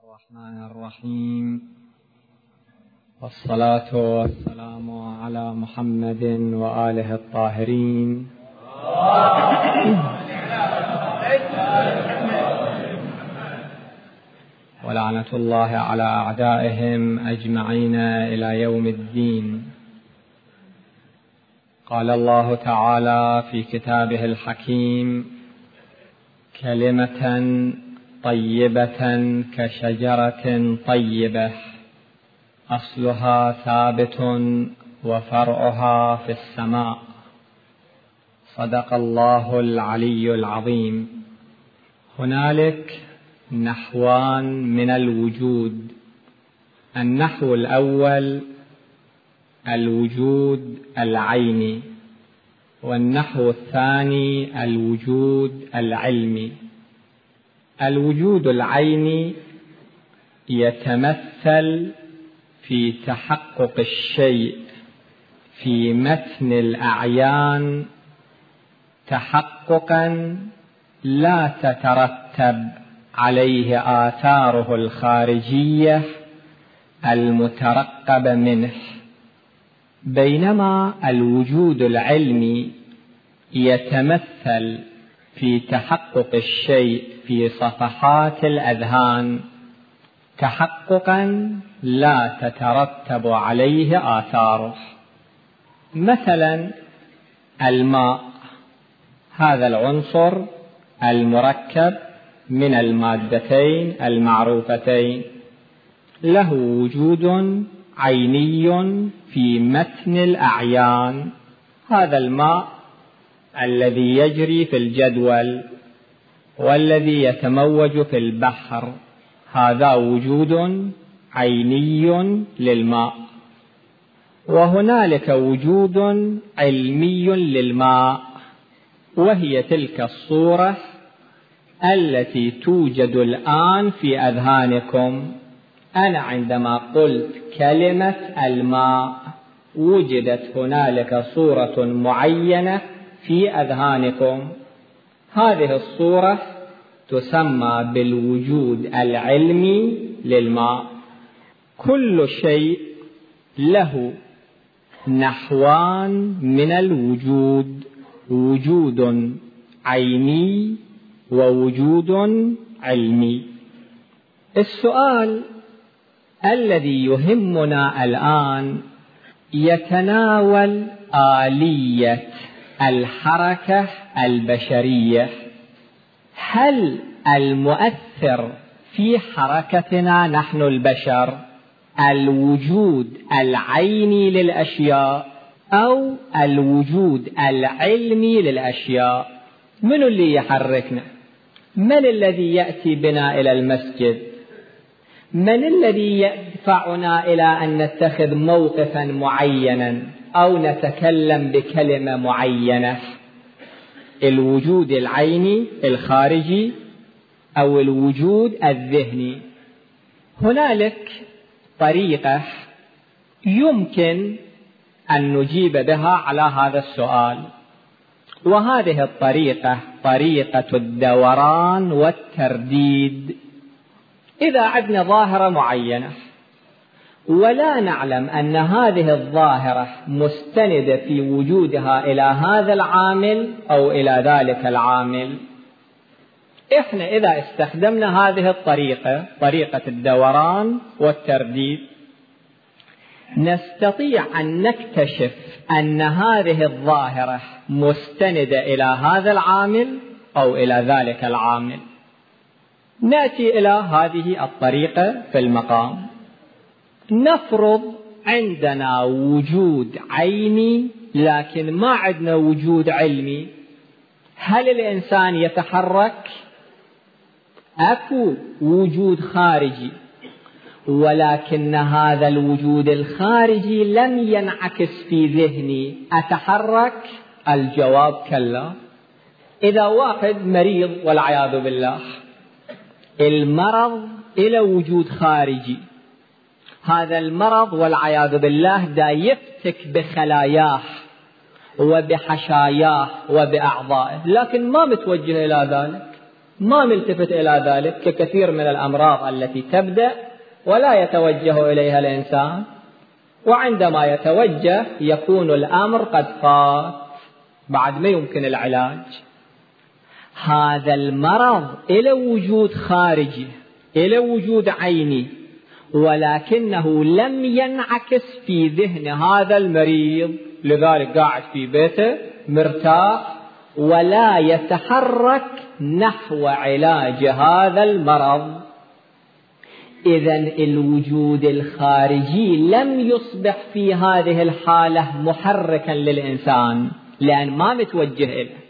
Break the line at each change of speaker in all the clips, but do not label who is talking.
الرحمن الرحيم، والصلاة والسلام على محمد وآله الطاهرين ولعنة الله على أعدائهم أجمعين إلى يوم الدين. قال الله تعالى في كتابه الحكيم: كلمة طيبة كشجرة طيبة أصلها ثابت وفرعها في السماء. صدق الله العلي العظيم. هنالك نحوان من الوجود: النحو الأول الوجود العيني، والنحو الثاني الوجود العلمي. الوجود العيني يتمثل في تحقق الشيء في متن الأعيان تحققا لا تترتب عليه آثاره الخارجية المترقبة منه، بينما الوجود العلمي يتمثل في تحقق الشيء في صفحات الأذهان تحققا لا تترتب عليه آثاره. مثلا الماء، هذا العنصر المركب من المادتين المعروفتين له وجود عيني في متن الأعيان. هذا الماء الذي يجري في الجدول والذي يتموج في البحر، هذا وجود عيني للماء. وهنالك وجود علمي للماء، وهي تلك الصورة التي توجد الآن في أذهانكم. أنا عندما قلت كلمة الماء وجدت هنالك صورة معينة في أذهانكم، هذه الصورة تسمى بالوجود العلمي للماء. كل شيء له نحوان من الوجود: وجود عيني ووجود علمي. السؤال الذي يهمنا الآن يتناول آلية الحركة البشرية. هل المؤثر في حركتنا نحن البشر الوجود العيني للأشياء أو الوجود العلمي للأشياء؟ من اللي يحركنا؟ من الذي يأتي بنا إلى المسجد؟ من الذي يدفعنا إلى أن نتخذ موقفا معينا أو نتكلم بكلمة معينة؟ الوجود العيني الخارجي أو الوجود الذهني؟ هنالك طريقة يمكن أن نجيب بها على هذا السؤال، وهذه الطريقة طريقة الدوران والترديد. إذا عندنا ظاهرة معينة ولا نعلم أن هذه الظاهرة مستندة في وجودها إلى هذا العامل أو إلى ذلك العامل، إحنا إذا استخدمنا هذه الطريقة، طريقة الدوران والترديد، نستطيع أن نكتشف أن هذه الظاهرة مستندة إلى هذا العامل أو إلى ذلك العامل. نأتي إلى هذه الطريقة في المقام. نفرض عندنا وجود عيني لكن ما عندنا وجود علمي. هل الإنسان يتحرك؟ أكو وجود خارجي، ولكن هذا الوجود الخارجي لم ينعكس في ذهني. أتحرك؟ الجواب كلا. إذا واحد مريض والعياذ بالله، المرض إلى وجود خارجي، هذا المرض والعياذ بالله دا يفتك بخلاياه وبحشاياه وبأعضائه، لكن ما متوجه إلى ذلك. ما ملتفت إلى ذلك، ككثير من الأمراض التي تبدأ ولا يتوجه إليها الإنسان، وعندما يتوجه يكون الأمر قد فات بعد ما يمكن العلاج. هذا المرض إلى وجود خارجي، إلى وجود عيني، ولكنه لم ينعكس في ذهن هذا المريض، لذلك قاعد في بيته مرتاح ولا يتحرك نحو علاج هذا المرض. إذن الوجود الخارجي لم يصبح في هذه الحالة محركا للإنسان، لأن ما متوجه إليه.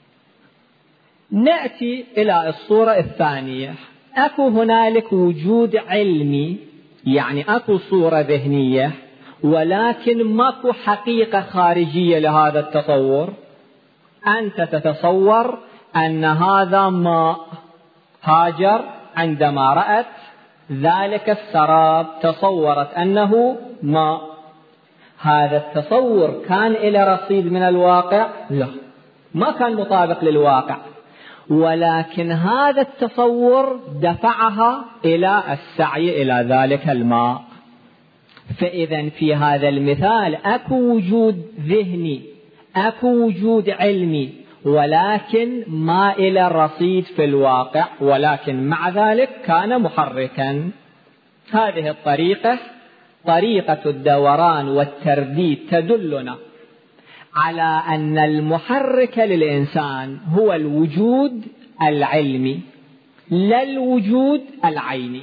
نأتي إلى الصورة الثانية. أكو هنالك وجود علمي، يعني أكو صورة ذهنية، ولكن ماكو حقيقة خارجية لهذا التصور. أنت تتصور أن هذا ماء. هاجر عندما رأت ذلك السراب تصورت أنه ماء. هذا التصور كان إلى رصيد من الواقع؟ لا، ما كان مطابق للواقع، ولكن هذا التصور دفعها إلى السعي إلى ذلك الماء. فإذا في هذا المثال أكو وجود ذهني، أكو وجود علمي، ولكن ما إلى رصيد في الواقع، ولكن مع ذلك كان محركا. هذه الطريقة، طريقة الدوران والترديد، تدلنا على أن المحرك للإنسان هو الوجود العلمي لا الوجود العيني.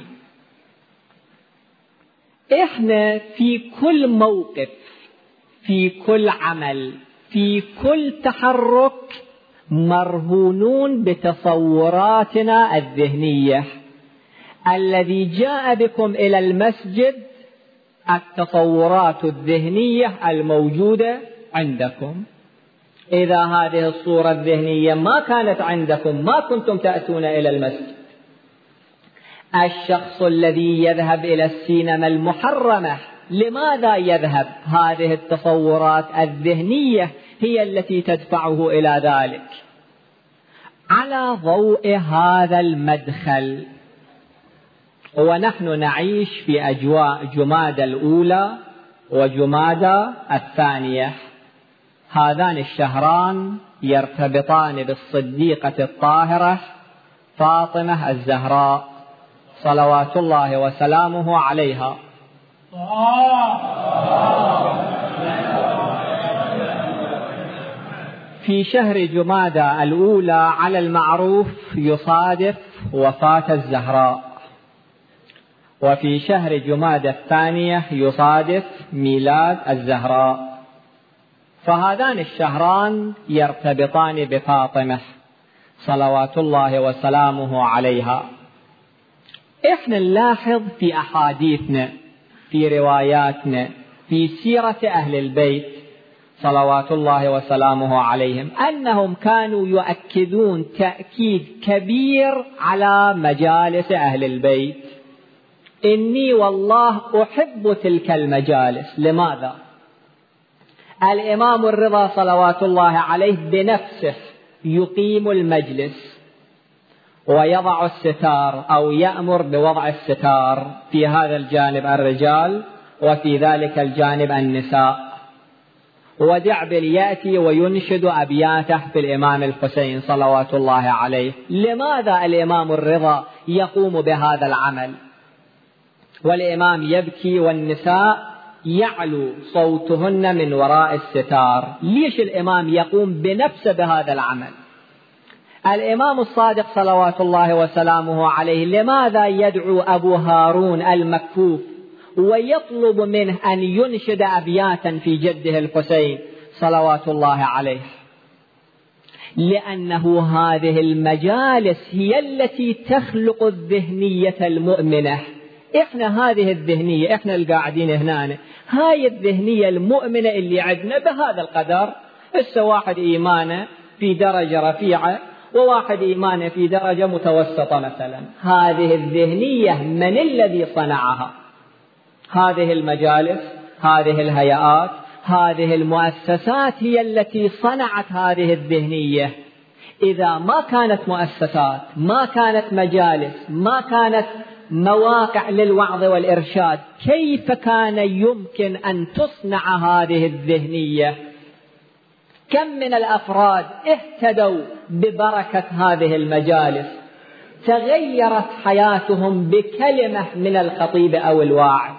إحنا في كل موقف، في كل عمل، في كل تحرك مرهونون بتصوراتنا الذهنية. الذي جاء بكم إلى المسجد التصورات الذهنية الموجودة عندكم. إذا هذه الصورة الذهنية ما كانت عندكم ما كنتم تأتون إلى المسجد. الشخص الذي يذهب إلى السينما المحرمة لماذا يذهب؟ هذه التصورات الذهنية هي التي تدفعه إلى ذلك. على ضوء هذا المدخل، ونحن نعيش في أجواء جمادى الأولى وجمادى الثانية، هذان الشهران يرتبطان بالصديقة الطاهرة فاطمة الزهراء صلوات الله وسلامه عليها. في شهر جمادى الأولى على المعروف يصادف وفاة الزهراء، وفي شهر جمادى الثانية يصادف ميلاد الزهراء، فهذان الشهران يرتبطان بفاطمة صلوات الله وسلامه عليها. إحنا نلاحظ في أحاديثنا، في رواياتنا، في سيرة أهل البيت صلوات الله وسلامه عليهم، أنهم كانوا يؤكدون تأكيد كبير على مجالس أهل البيت. إني والله أحب تلك المجالس. لماذا؟ الإمام الرضا صلوات الله عليه بنفسه يقيم المجلس ويضع الستار أو يأمر بوضع الستار، في هذا الجانب الرجال وفي ذلك الجانب النساء، ودعبل يأتي وينشد أبياته في الإمام الحسين صلوات الله عليه. لماذا الإمام الرضا يقوم بهذا العمل والإمام يبكي والنساء يعلو صوتهن من وراء الستار؟ ليش الإمام يقوم بنفسه بهذا العمل؟ الإمام الصادق صلوات الله وسلامه عليه لماذا يدعو أبو هارون المكفوف ويطلب منه أن ينشد أبياتا في جده الحسين صلوات الله عليه؟ لأنه هذه المجالس هي التي تخلق الذهنية المؤمنة. إحنا هذه الذهنية، إحنا القاعدين هنا، هاي الذهنية المؤمنة اللي عندنا بهذا القدر. هسه واحد إيمانه في درجة رفيعة وواحد إيمانه في درجة متوسطة مثلا. هذه الذهنية من الذي صنعها؟ هذه المجالس، هذه الهيئات، هذه المؤسسات هي التي صنعت هذه الذهنية. إذا ما كانت مؤسسات، ما كانت مجالس، ما كانت مواقع للوعظ والإرشاد، كيف كان يمكن أن تصنع هذه الذهنية؟ كم من الأفراد اهتدوا ببركة هذه المجالس، تغيرت حياتهم بكلمة من الخطيب أو الواعظ.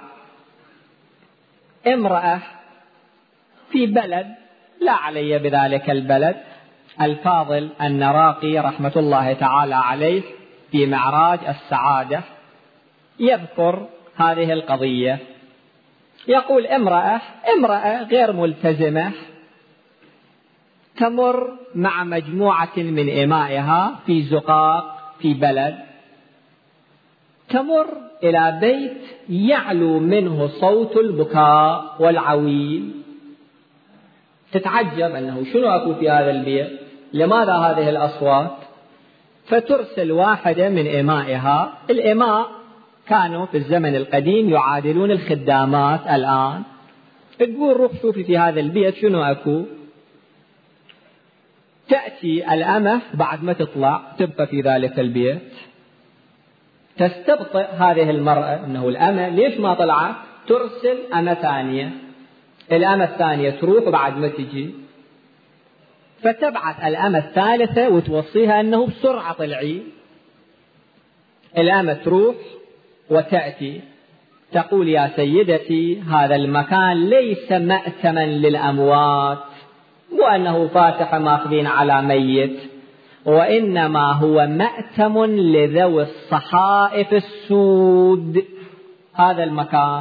امرأة في بلد لا علي بذلك البلد، الفاضل النراقي رحمة الله تعالى عليه في معراج السعادة يذكر هذه القضية، يقول امرأة غير ملتزمة تمر مع مجموعة من إمائها في زقاق في بلد، تمر إلى بيت يعلو منه صوت البكاء والعويل، تتعجب أنه شنو أكو في هذا البيت، لماذا هذه الأصوات؟ فترسل واحدة من إمائها. الإماء كانوا في الزمن القديم يعادلون الخدامات الآن، تقول روح شوفي في هذا البيت شنو أكو. تأتي الأمة بعد ما تطلع تبقى في ذلك البيت، تستبطئ هذه المرأة أنه الأمة ليش ما طلعت، ترسل أمة ثانية، الأمة الثانية تروح بعد ما تجي، فتبعث الأمة الثالثة وتوصيها أنه بسرعة طلعي. الأمة تروح وتأتي تقول يا سيدتي هذا المكان ليس مأتما للأموات، وأنه فاتحة ماخذين على ميت، وإنما هو مأتم لذوي الصحائف السود هذا المكان.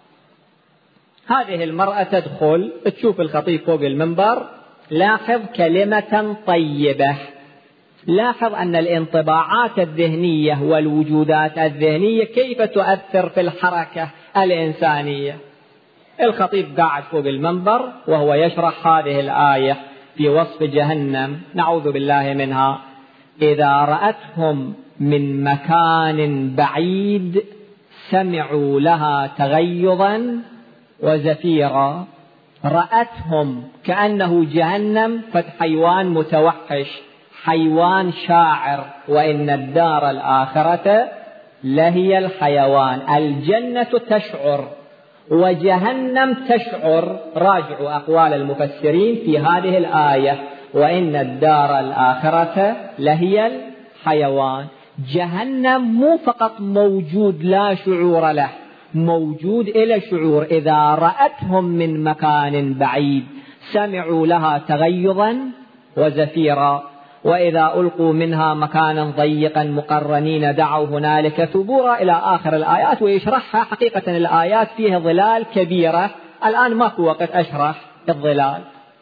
هذه المرأة تدخل تشوف الخطيب فوق المنبر، لاحظ كلمة طيبة، لاحظ أن الانطباعات الذهنية والوجودات الذهنية كيف تؤثر في الحركة الإنسانية. الخطيب قاعد فوق المنبر وهو يشرح هذه الآية في وصف جهنم، نعوذ بالله منها: إذا رأتهم من مكان بعيد سمعوا لها تغيظا وزفيرا. رأتهم كأنه جهنم حيوان متوحش، حيوان شاعر، وإن الدار الآخرة لهي الحيوان. الجنة تشعر وجهنم تشعر، راجعوا أقوال المفسرين في هذه الآية، وإن الدار الآخرة لهي الحيوان. جهنم مو فقط موجود لا شعور له، موجود إلى شعور. إذا رأتهم من مكان بعيد سمعوا لها تغيظا وزفيرا، وإذا ألقوا منها مكانا ضيقا مقرنين دعوا هنالك ثبورا، إلى آخر الآيات. ويشرحها حقيقة الآيات فيها ظلال كبيرة، الآن ماكو وقت أشرح الظلال.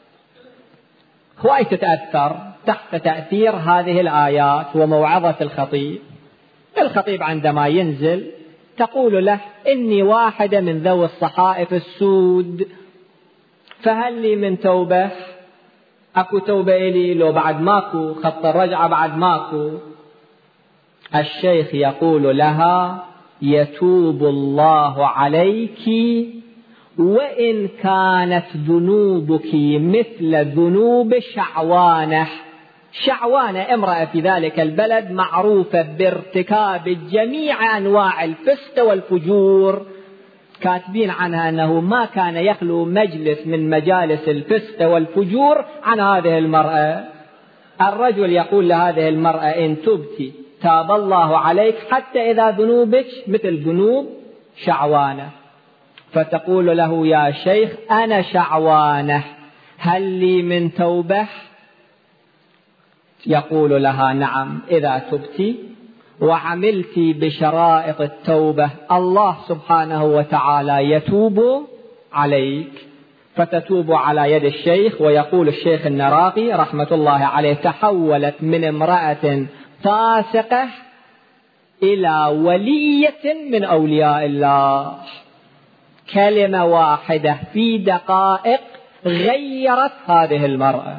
هواي تتأثر تحت تأثير هذه الآيات وموعظة الخطيب. الخطيب عندما ينزل تقول له: إني واحدة من ذوي الصحائف السود، فهل لي من توبة؟ أكو توبة إلي؟ لو بعد ماكو خط الرجعة بعد ماكو. الشيخ يقول لها: يتوب الله عليك وإن كانت ذنوبك مثل ذنوب شعوانة. شعوانة امرأة في ذلك البلد معروفة بارتكاب جميع أنواع الفسق والفجور، كاتبين عنها أنه ما كان يخلو مجلس من مجالس الفسق والفجور عن هذه المرأة. الرجل يقول لهذه المرأة: إن تبتي تاب الله عليك، حتى إذا ذنوبك مثل ذنوب شعوانة. فتقول له: يا شيخ أنا شعوانة، هل لي من توبة؟ يقول لها: نعم، إذا تبتي وعملت بشرائط التوبة الله سبحانه وتعالى يتوب عليك. فتتوب على يد الشيخ. ويقول الشيخ النراقي رحمة الله عليه: تحولت من امرأة فاسقة إلى ولية من أولياء الله. كلمة واحدة في دقائق غيرت هذه المرأة.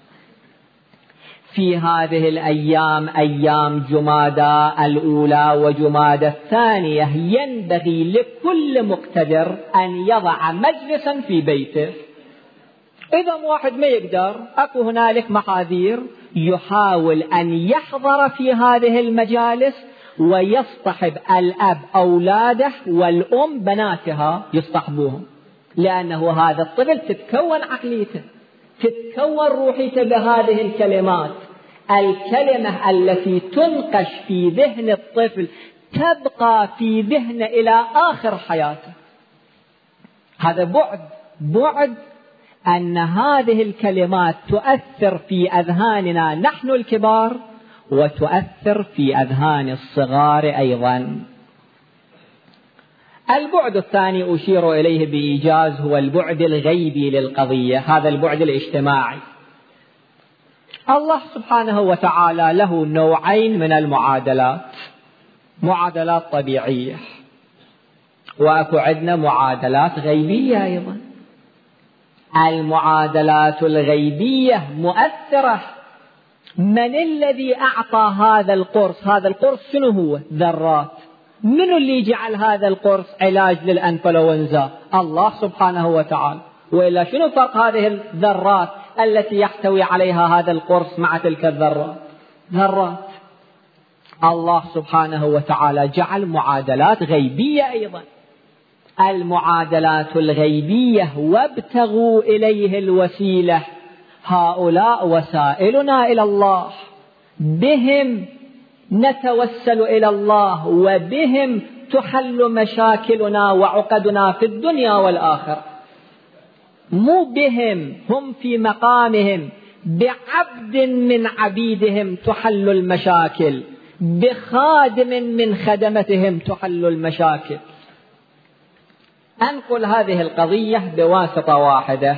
في هذه الأيام، أيام جمادى الأولى وجمادى الثانية، ينبغي لكل مقتدر أن يضع مجلسا في بيته. إذا واحد ما يقدر، أكو هنالك محاذير، يحاول أن يحضر في هذه المجالس ويصطحب الأب أولاده والأم بناتها يصطحبوهم، لأنه هذا الطفل تتكون عقليته، تتكون روحيته بهذه الكلمات. الكلمة التي تنقش في ذهن الطفل تبقى في ذهنه إلى آخر حياته. هذا بعد أن هذه الكلمات تؤثر في أذهاننا نحن الكبار وتؤثر في أذهان الصغار أيضا. البعد الثاني أشير إليه بإيجاز هو البعد الغيبي للقضية، هذا البعد الاجتماعي. الله سبحانه وتعالى له نوعين من المعادلات، معادلات طبيعية، وأكو عندنا معادلات غيبية أيضا. المعادلات الغيبية مؤثرة. من الذي أعطى هذا القرص؟ هذا القرص شنو هو؟ ذرات. من اللي جعل هذا القرص علاج للأنفلونزا؟ الله سبحانه وتعالى. وإلا شنو فرق هذه الذرات التي يحتوي عليها هذا القرص مع تلك الذرات؟ ذرات. الله سبحانه وتعالى جعل معادلات غيبية أيضا. المعادلات الغيبية وابتغوا إليه الوسيلة، هؤلاء وسائلنا إلى الله، بهم نتوسل إلى الله وبهم تحل مشاكلنا وعقدنا في الدنيا والآخرة. مو بهم، هم في مقامهم، بعبد من عبيدهم تحل المشاكل، بخادم من خدمتهم تحل المشاكل. أنقل هذه القضية بواسطة واحدة.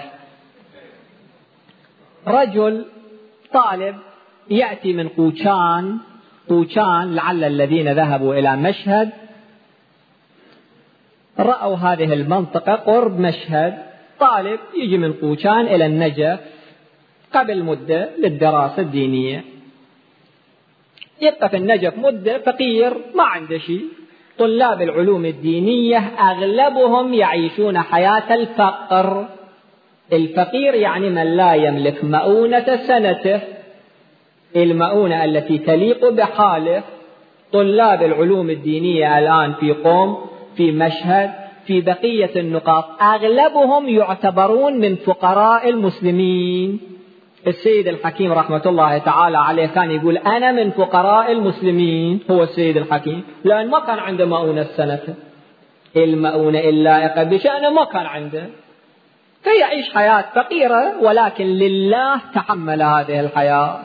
رجل طالب يأتي من قوشان، لعل الذين ذهبوا إلى مشهد رأوا هذه المنطقة قرب مشهد. طالب يجي من قوشان إلى النجف قبل مدة للدراسة الدينية، يبقى في النجف مدة، فقير ما عنده شيء. طلاب العلوم الدينية أغلبهم يعيشون حياة الفقر. الفقير يعني من لا يملك مؤونة سنته، المؤونة التي تليق بحاله. طلاب العلوم الدينية الآن في قوم، في مشهد، في بقية النقاط أغلبهم يعتبرون من فقراء المسلمين. السيد الحكيم رحمة الله تعالى عليه كان يقول أنا من فقراء المسلمين، هو السيد الحكيم، لأن ما كان عنده مؤونة سنته، المؤونة اللائقة بشأنه ما كان عنده، فيعيش حياة فقيرة، ولكن لله تحمل هذه الحياة.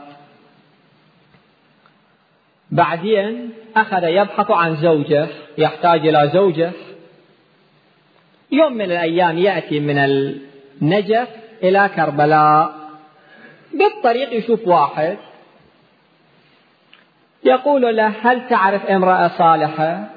بعدين أخذ يبحث عن زوجة، يحتاج إلى زوجة. يوم من الأيام يأتي من النجف إلى كربلاء، بالطريق يشوف واحد يقول له هل تعرف امرأة صالحة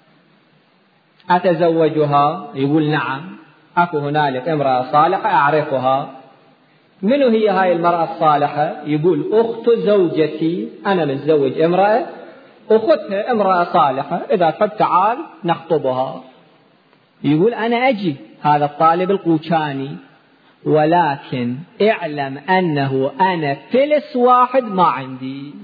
أتزوجها؟ يقول نعم، أكو هنالك امرأة صالحة أعرفها. منو هي هاي المرأة الصالحة؟ يقول أخت زوجتي، أنا متزوج امرأة، أختها امرأة صالحة، إذا تحب تعال نخطبها. يقول أنا أجي، هذا الطالب القوشاني، ولكن اعلم أنه أنا فلس واحد ما عندي،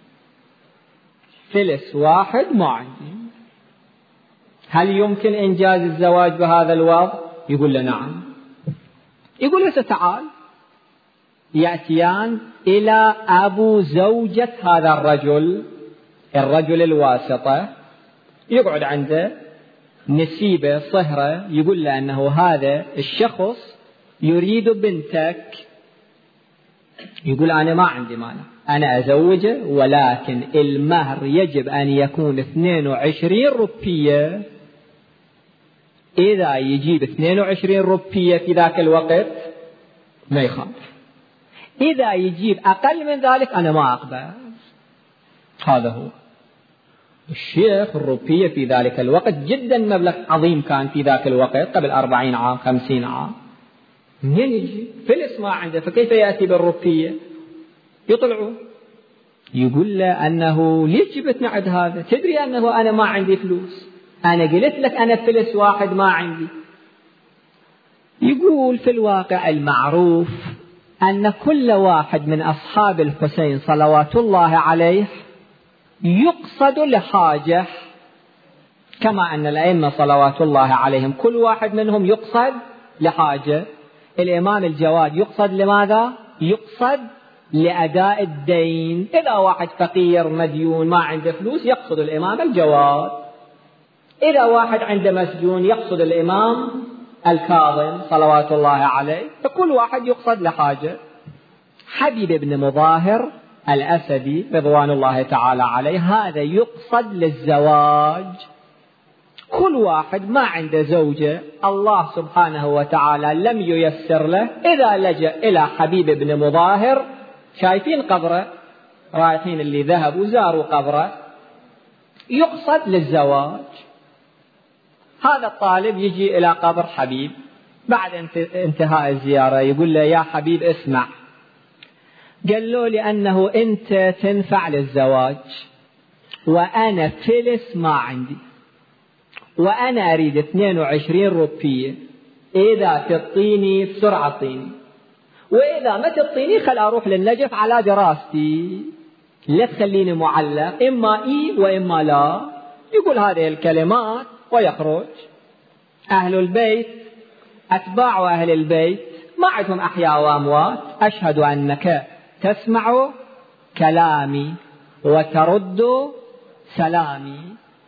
فلس واحد ما عندي. هل يمكن إنجاز الزواج بهذا الوضع؟ يقول له نعم. يقول له تعال. يأتيان إلى أبو زوجة هذا الرجل الواسطة، يقعد عنده، نسيبه صهرة، يقول له أنه هذا الشخص يريد بنتك. يقول أنا ما عندي مانع، أنا أزوجه، ولكن المهر يجب أن يكون 22 روبية. إذا يجيب 22 روبية في ذاك الوقت ما يخاف، إذا يجيب أقل من ذلك أنا ما أقبل. هذا هو الشيخ. الروبية في ذلك الوقت جدا مبلغ عظيم كان في ذاك الوقت، قبل 40 عام 50 عام. منين يجي؟ فلس ما عنده، فكيف يأتي بالروبية؟ يطلعوا. يقول له أنه ليش جبتنا عند هذا؟ تدري أنه أنا ما عندي فلوس، أنا قلت لك أنا فلس واحد ما عندي. يقول في الواقع المعروف أن كل واحد من أصحاب الحسين صلوات الله عليه يقصد لحاجة، كما أن الأئمة صلوات الله عليهم كل واحد منهم يقصد لحاجة. الإمام الجواد يقصد لماذا؟ يقصد لأداء الدين. إذا واحد فقير مديون ما عنده فلوس يقصد الإمام الجواد، إذا واحد عنده مسجون يقصد الإمام الكاظم صلوات الله عليه، فكل واحد يقصد لحاجة. حبيب بن مظاهر الأسدي رضوان الله تعالى عليه هذا يقصد للزواج. كل واحد ما عنده زوجة الله سبحانه وتعالى لم ييسر له، إذا لجأ إلى حبيب بن مظاهر، شايفين قبره، رايحين اللي ذهبوا زاروا قبره، يقصد للزواج. هذا الطالب يجي إلى قبر حبيب بعد انتهاء الزيارة، يقول له يا حبيب اسمع، قال له لأنه أنت تنفع للزواج وأنا فلس ما عندي، وأنا أريد 22 روبية، إذا تعطيني بسرعة اعطيني، وإذا ما تعطيني خل أروح للنجف على دراستي، لا تخليني معلق، إما إي وإما لا. يقول هذه الكلمات ويخرج. أهل البيت أتباع أهل البيت ما عندهم أحياء وأموات، أشهد أنك تسمع كلامي وترد سلامي.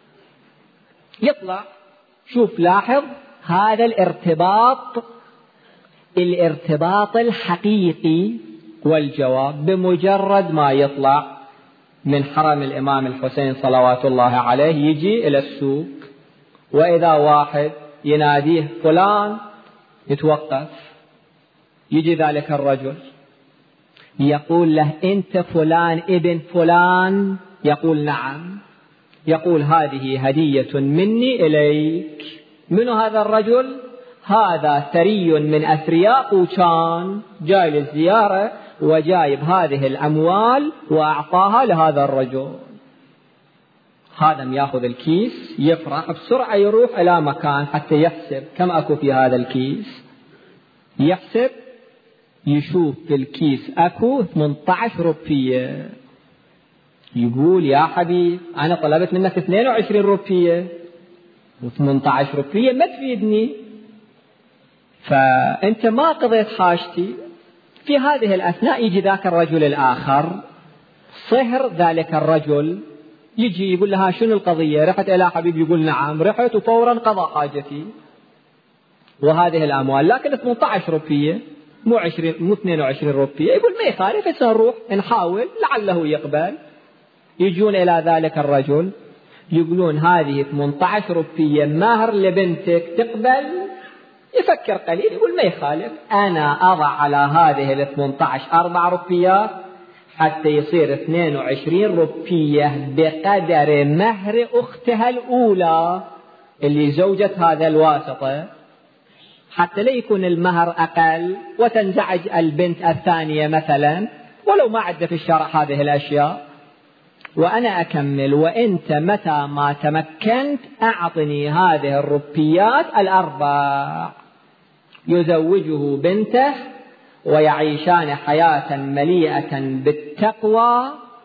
يطلع، شوف لاحظ هذا الارتباط الحقيقي والجواب. بمجرد ما يطلع من حرم الإمام الحسين صلوات الله عليه يجي إلى السوق، وإذا واحد يناديه فلان يتوقف، يجي ذلك الرجل يقول له أنت فلان ابن فلان؟ يقول نعم. يقول هذه هدية مني إليك. من هذا الرجل؟ هذا ثري من أثرياء قوشان، جاي للزيارة وجايب هذه الأموال وأعطاها لهذا الرجل. هذا يأخذ الكيس يفرح بسرعة، يروح إلى مكان حتى يحسب كم أكو في هذا الكيس، يحسب يشوف في الكيس أكو 18 روبية. يقول يا حبيب أنا طلبت منك 22 روبية و18 روبية ما تفيدني، فأنت ما قضيت حاجتي. في هذه الأثناء يجي ذاك الرجل الآخر، صهر ذلك الرجل، يجي يقول لها شنو القضية؟ رحت إلى حبيب؟ يقول نعم رحت وفورا قضى حاجتي وهذه الأموال، لكن 18 روبية مو 22 روبية. يقول ما يخالف، سنروح نحاول لعله يقبل. يجون إلى ذلك الرجل يقولون هذه 18 روبية مهر لبنتك، تقبل؟ يفكر قليل يقول ما يخالف، أنا أضع على هذه 18 4 روبيات حتى يصير 22 روبية بقدر مهر أختها الأولى اللي زوجة هذا الواسطة، حتى لا يكون المهر أقل وتنزعج البنت الثانية مثلا، ولو ما عد في الشرع هذه الأشياء. وأنا أكمل، وأنت متى ما تمكنت أعطني هذه الروبيات 4. يزوجه بنته ويعيشان حياة مليئة بالتقوى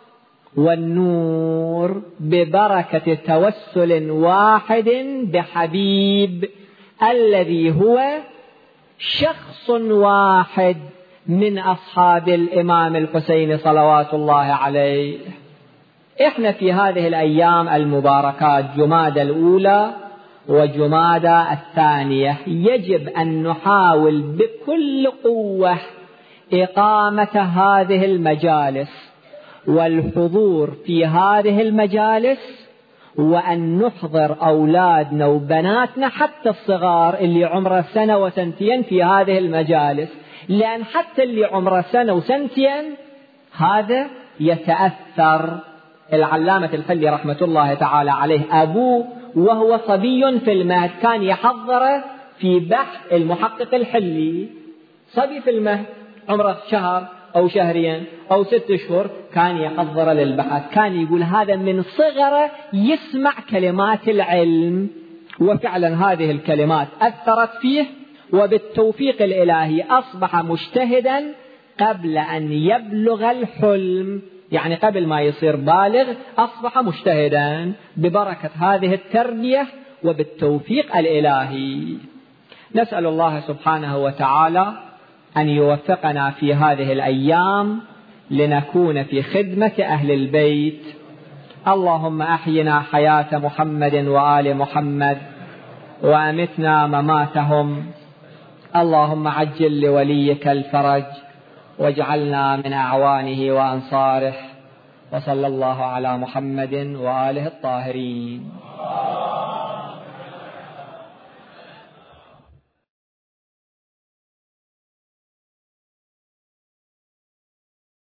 والنور ببركة توسل واحد بحبيب الذي هو شخص واحد من أصحاب الإمام الحسين صلوات الله عليه. إحنا في هذه الأيام المباركات جمادى الأولى وجمادى الثانية يجب أن نحاول بكل قوة إقامة هذه المجالس والحضور في هذه المجالس، وأن نحضر أولادنا وبناتنا حتى الصغار اللي عمره 1 و2 في هذه المجالس، لأن حتى اللي عمره 1 و2 هذا يتأثر. العلامة الحلي رحمة الله تعالى عليه أبوه وهو صبي في المهد كان يحضره في بحث المحقق الحلي، صبي في المهد عمره 1 شهر أو 2 أو 6 أشهر كان يحضر للبحث. كان يقول هذا من صغره يسمع كلمات العلم، وفعلا هذه الكلمات أثرت فيه وبالتوفيق الإلهي أصبح مجتهدا قبل أن يبلغ الحلم، يعني قبل ما يصير بالغ أصبح مجتهدا ببركة هذه التربية وبالتوفيق الإلهي. نسأل الله سبحانه وتعالى أن يوفقنا في هذه الأيام لنكون في خدمة أهل البيت. اللهم أحينا حياة محمد وآل محمد وأمتنا مماتهم. اللهم عجل لوليك الفرج واجعلنا من أعوانه وأنصاره. وصلى الله على محمد وآله الطاهرين.